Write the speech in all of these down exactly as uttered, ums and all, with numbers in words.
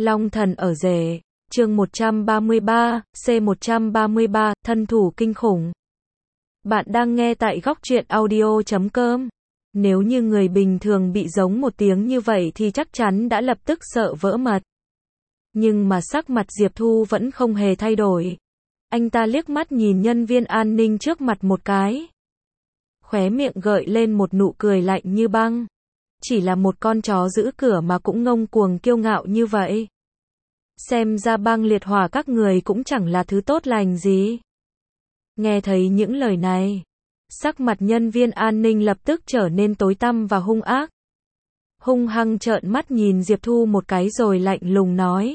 Long thần ở rể, chương một trăm ba mươi ba, C một trăm ba mươi ba, thân thủ kinh khủng. Bạn đang nghe tại góc truyện audio chấm com. Nếu như người bình thường bị giống một tiếng như vậy thì chắc chắn đã lập tức sợ vỡ mật. Nhưng mà sắc mặt Diệp Thu vẫn không hề thay đổi. Anh ta liếc mắt nhìn nhân viên an ninh trước mặt một cái. Khóe miệng gợi lên một nụ cười lạnh như băng. Chỉ là một con chó giữ cửa mà cũng ngông cuồng kiêu ngạo như vậy. Xem ra bang liệt hỏa các người cũng chẳng là thứ tốt lành gì. Nghe thấy những lời này, sắc mặt nhân viên an ninh lập tức trở nên tối tăm và hung ác. Hung hăng trợn mắt nhìn Diệp Thu một cái rồi lạnh lùng nói.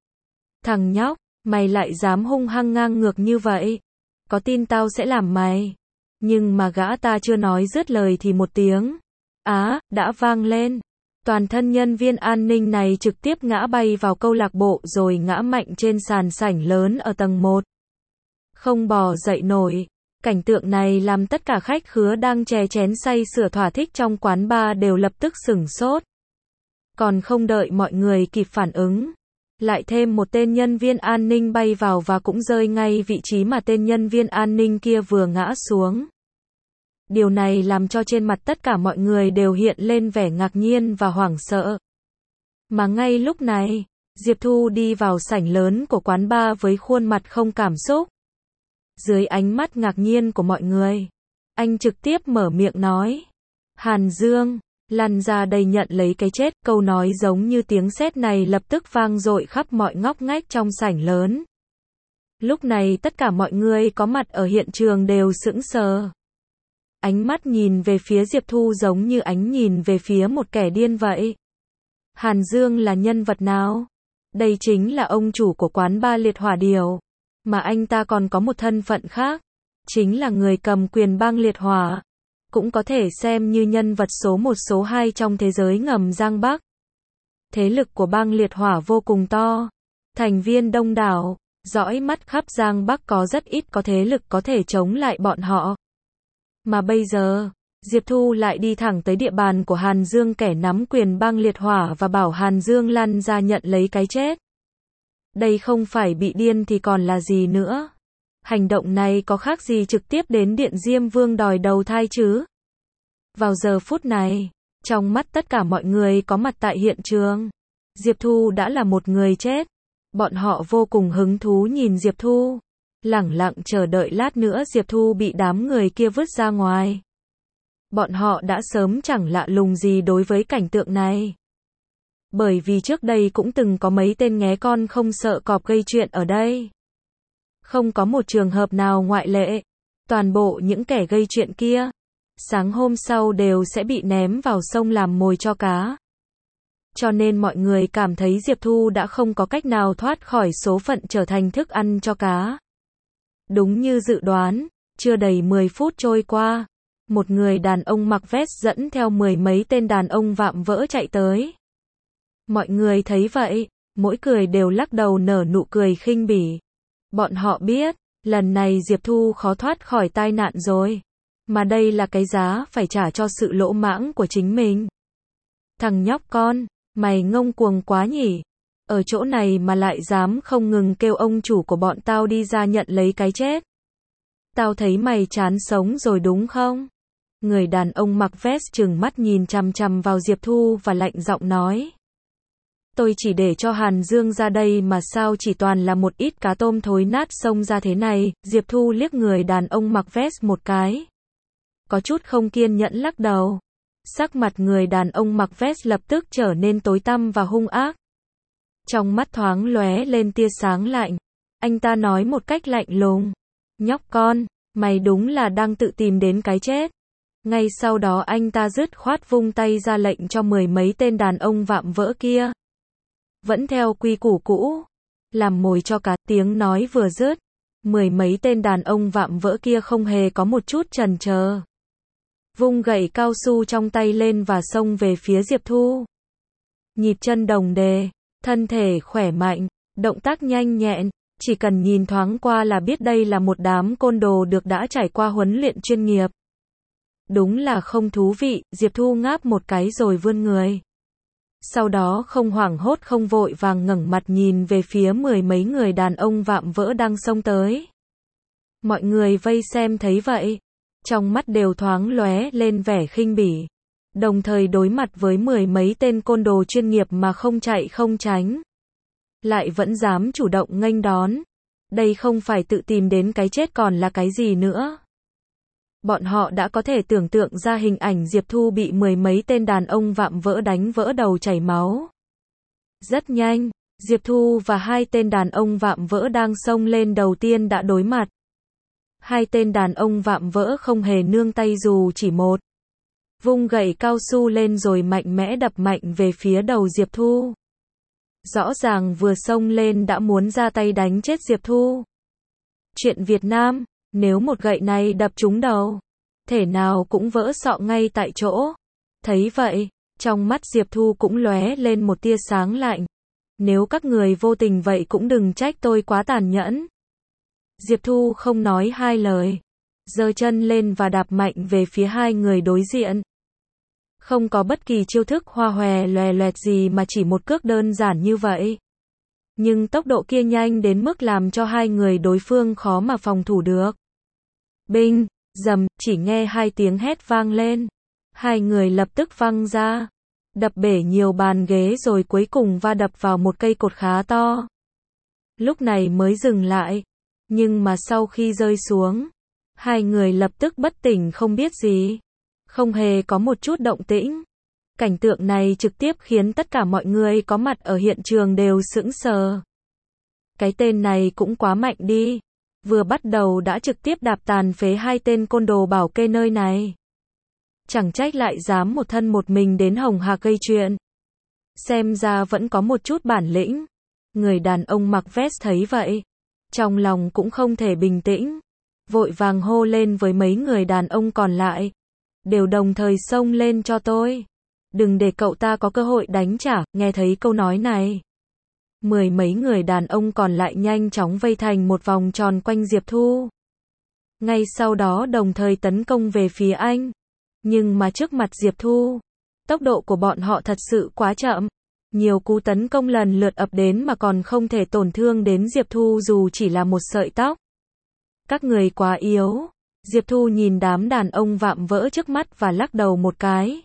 Thằng nhóc, mày lại dám hung hăng ngang ngược như vậy. Có tin tao sẽ làm mày. Nhưng mà gã ta chưa nói dứt lời thì một tiếng Á, đã vang lên. Toàn thân nhân viên an ninh này trực tiếp ngã bay vào câu lạc bộ rồi ngã mạnh trên sàn sảnh lớn ở tầng một. Không bò dậy nổi. Cảnh tượng này làm tất cả khách khứa đang chè chén say sưa thỏa thích trong quán bar đều lập tức sửng sốt. Còn không đợi mọi người kịp phản ứng, lại thêm một tên nhân viên an ninh bay vào và cũng rơi ngay vị trí mà tên nhân viên an ninh kia vừa ngã xuống. Điều này làm cho trên mặt tất cả mọi người đều hiện lên vẻ ngạc nhiên và hoảng sợ. Mà ngay lúc này, Diệp Thu đi vào sảnh lớn của quán bar với khuôn mặt không cảm xúc. Dưới ánh mắt ngạc nhiên của mọi người, anh trực tiếp mở miệng nói. Hàn Dương, lăn ra đây nhận lấy cái chết. Câu nói giống như tiếng sét này lập tức vang dội khắp mọi ngóc ngách trong sảnh lớn. Lúc này tất cả mọi người có mặt ở hiện trường đều sững sờ. Ánh mắt nhìn về phía Diệp Thu giống như ánh nhìn về phía một kẻ điên vậy. Hàn Dương là nhân vật nào? Đây chính là ông chủ của quán bar Liệt Hỏa Điều. Mà anh ta còn có một thân phận khác. Chính là người cầm quyền bang Liệt Hỏa. Cũng có thể xem như nhân vật số một số hai trong thế giới ngầm Giang Bắc. Thế lực của bang Liệt Hỏa vô cùng to. Thành viên đông đảo. Dõi mắt khắp Giang Bắc có rất ít có thế lực có thể chống lại bọn họ. Mà bây giờ, Diệp Thu lại đi thẳng tới địa bàn của Hàn Dương, kẻ nắm quyền bang Liệt Hỏa, và bảo Hàn Dương lăn ra nhận lấy cái chết. Đây không phải bị điên thì còn là gì nữa. Hành động này có khác gì trực tiếp đến Điện Diêm Vương đòi đầu thai chứ? Vào giờ phút này, trong mắt tất cả mọi người có mặt tại hiện trường, Diệp Thu đã là một người chết. Bọn họ vô cùng hứng thú nhìn Diệp Thu. Lẳng lặng chờ đợi lát nữa Diệp Thu bị đám người kia vứt ra ngoài. Bọn họ đã sớm chẳng lạ lùng gì đối với cảnh tượng này. Bởi vì trước đây cũng từng có mấy tên nghé con không sợ cọp gây chuyện ở đây. Không có một trường hợp nào ngoại lệ. Toàn bộ những kẻ gây chuyện kia, sáng hôm sau đều sẽ bị ném vào sông làm mồi cho cá. Cho nên mọi người cảm thấy Diệp Thu đã không có cách nào thoát khỏi số phận trở thành thức ăn cho cá. Đúng như dự đoán, chưa đầy mười phút trôi qua, một người đàn ông mặc vest dẫn theo mười mấy tên đàn ông vạm vỡ chạy tới. Mọi người thấy vậy, mỗi người đều lắc đầu nở nụ cười khinh bỉ. Bọn họ biết, lần này Diệp Thu khó thoát khỏi tai nạn rồi. Mà đây là cái giá phải trả cho sự lỗ mãng của chính mình. Thằng nhóc con, mày ngông cuồng quá nhỉ? Ở chỗ này mà lại dám không ngừng kêu ông chủ của bọn tao đi ra nhận lấy cái chết. Tao thấy mày chán sống rồi đúng không? Người đàn ông mặc vest trừng mắt nhìn chằm chằm vào Diệp Thu và lạnh giọng nói. Tôi chỉ để cho Hàn Dương ra đây mà sao chỉ toàn là một ít cá tôm thối nát xông ra thế này. Diệp Thu liếc người đàn ông mặc vest một cái. Có chút không kiên nhẫn lắc đầu. Sắc mặt người đàn ông mặc vest lập tức trở nên tối tăm và hung ác. Trong mắt thoáng lóe lên tia sáng lạnh. Anh ta nói một cách lạnh lùng. Nhóc con, mày đúng là đang tự tìm đến cái chết. Ngay sau đó anh ta dứt khoát vung tay ra lệnh cho mười mấy tên đàn ông vạm vỡ kia. Vẫn theo quy củ cũ. Làm mồi cho cá. Tiếng nói vừa dứt. Mười mấy tên đàn ông vạm vỡ kia không hề có một chút chần chờ. Vung gậy cao su trong tay lên và xông về phía Diệp Thu. Nhịp chân đồng đề. Thân thể khỏe mạnh, động tác nhanh nhẹn, chỉ cần nhìn thoáng qua là biết đây là một đám côn đồ được đã trải qua huấn luyện chuyên nghiệp. Đúng là không thú vị. Diệp Thu ngáp một cái rồi vươn người. Sau đó không hoảng hốt không vội vàng ngẩng mặt nhìn về phía mười mấy người đàn ông vạm vỡ đang xông tới. Mọi người vây xem thấy vậy, trong mắt đều thoáng lóe lên vẻ khinh bỉ, đồng thời đối mặt với mười mấy tên côn đồ chuyên nghiệp mà không chạy không tránh, lại vẫn dám chủ động nghênh đón. Đây không phải tự tìm đến cái chết còn là cái gì nữa. Bọn họ đã có thể tưởng tượng ra hình ảnh Diệp Thu bị mười mấy tên đàn ông vạm vỡ đánh vỡ đầu chảy máu. Rất nhanh, Diệp Thu và hai tên đàn ông vạm vỡ đang xông lên đầu tiên đã đối mặt. Hai tên đàn ông vạm vỡ không hề nương tay dù chỉ một. Vung gậy cao su lên rồi mạnh mẽ đập mạnh về phía đầu Diệp Thu. Rõ ràng vừa xông lên đã muốn ra tay đánh chết Diệp Thu. Chuyện Việt Nam, nếu một gậy này đập trúng đầu, thể nào cũng vỡ sọ ngay tại chỗ. Thấy vậy, trong mắt Diệp Thu cũng lóe lên một tia sáng lạnh. Nếu các người vô tình vậy cũng đừng trách tôi quá tàn nhẫn. Diệp Thu không nói hai lời, giơ chân lên và đạp mạnh về phía hai người đối diện. Không có bất kỳ chiêu thức hoa hòe loè loẹt gì mà chỉ một cước đơn giản như vậy. Nhưng tốc độ kia nhanh đến mức làm cho hai người đối phương khó mà phòng thủ được. Binh, dầm, chỉ nghe hai tiếng hét vang lên. Hai người lập tức văng ra, đập bể nhiều bàn ghế rồi cuối cùng va đập vào một cây cột khá to. Lúc này mới dừng lại, nhưng mà sau khi rơi xuống, hai người lập tức bất tỉnh không biết gì. Không hề có một chút động tĩnh. Cảnh tượng này trực tiếp khiến tất cả mọi người có mặt ở hiện trường đều sững sờ. Cái tên này cũng quá mạnh đi. Vừa bắt đầu đã trực tiếp đạp tàn phế hai tên côn đồ bảo kê nơi này. Chẳng trách lại dám một thân một mình đến Hồng Hạc gây chuyện. Xem ra vẫn có một chút bản lĩnh. Người đàn ông mặc vest thấy vậy, trong lòng cũng không thể bình tĩnh. Vội vàng hô lên với mấy người đàn ông còn lại. Đều đồng thời xông lên cho tôi. Đừng để cậu ta có cơ hội đánh trả. Nghe thấy câu nói này, mười mấy người đàn ông còn lại nhanh chóng vây thành một vòng tròn quanh Diệp Thu. Ngay sau đó đồng thời tấn công về phía anh. Nhưng mà trước mặt Diệp Thu, tốc độ của bọn họ thật sự quá chậm. Nhiều cú tấn công lần lượt ập đến mà còn không thể tổn thương đến Diệp Thu dù chỉ là một sợi tóc. Các người quá yếu. Diệp Thu nhìn đám đàn ông vạm vỡ trước mắt và lắc đầu một cái.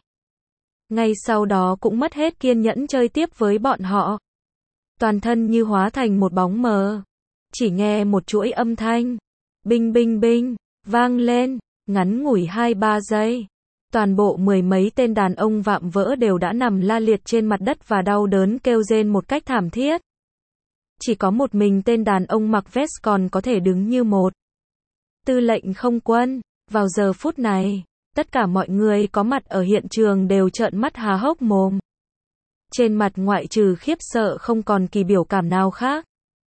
Ngay sau đó cũng mất hết kiên nhẫn chơi tiếp với bọn họ. Toàn thân như hóa thành một bóng mờ. Chỉ nghe một chuỗi âm thanh. Binh binh binh, vang lên, ngắn ngủi hai ba giây. Toàn bộ mười mấy tên đàn ông vạm vỡ đều đã nằm la liệt trên mặt đất và đau đớn kêu rên một cách thảm thiết. Chỉ có một mình tên đàn ông mặc vest còn có thể đứng như một. Tư lệnh không quân. Vào giờ phút này, tất cả mọi người có mặt ở hiện trường đều trợn mắt há hốc mồm. Trên mặt ngoại trừ khiếp sợ không còn kỳ biểu cảm nào khác.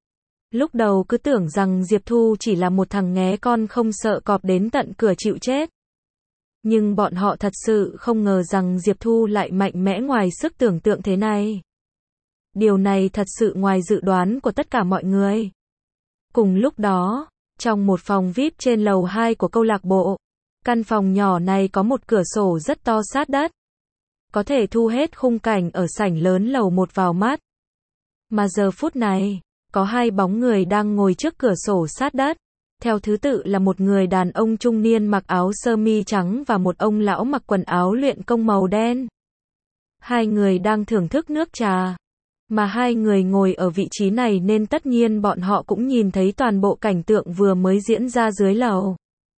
Lúc đầu cứ tưởng rằng Diệp Thu chỉ là một thằng nghé con không sợ cọp đến tận cửa chịu chết. Nhưng bọn họ thật sự không ngờ rằng Diệp Thu lại mạnh mẽ ngoài sức tưởng tượng thế này. Điều này thật sự ngoài dự đoán của tất cả mọi người. Cùng lúc đó, trong một phòng vi ai pi trên lầu hai của câu lạc bộ, căn phòng nhỏ này có một cửa sổ rất to sát đất. Có thể thu hết khung cảnh ở sảnh lớn lầu một vào mắt. Mà giờ phút này, có hai bóng người đang ngồi trước cửa sổ sát đất. Theo thứ tự là một người đàn ông trung niên mặc áo sơ mi trắng và một ông lão mặc quần áo luyện công màu đen. Hai người đang thưởng thức nước trà. Mà hai người ngồi ở vị trí này nên tất nhiên bọn họ cũng nhìn thấy toàn bộ cảnh tượng vừa mới diễn ra dưới lầu.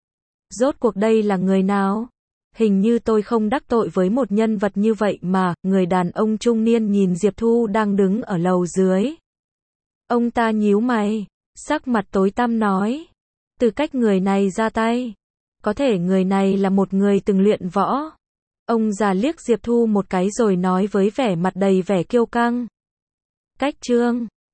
Rốt cuộc đây là người nào? Hình như tôi không đắc tội với một nhân vật như vậy mà. Người đàn ông trung niên nhìn Diệp Thu đang đứng ở lầu dưới. Ông ta nhíu mày, sắc mặt tối tăm nói. Từ cách người này ra tay, có thể người này là một người từng luyện võ. Ông già liếc Diệp Thu một cái rồi nói với vẻ mặt đầy vẻ kiêu căng. Cách trương,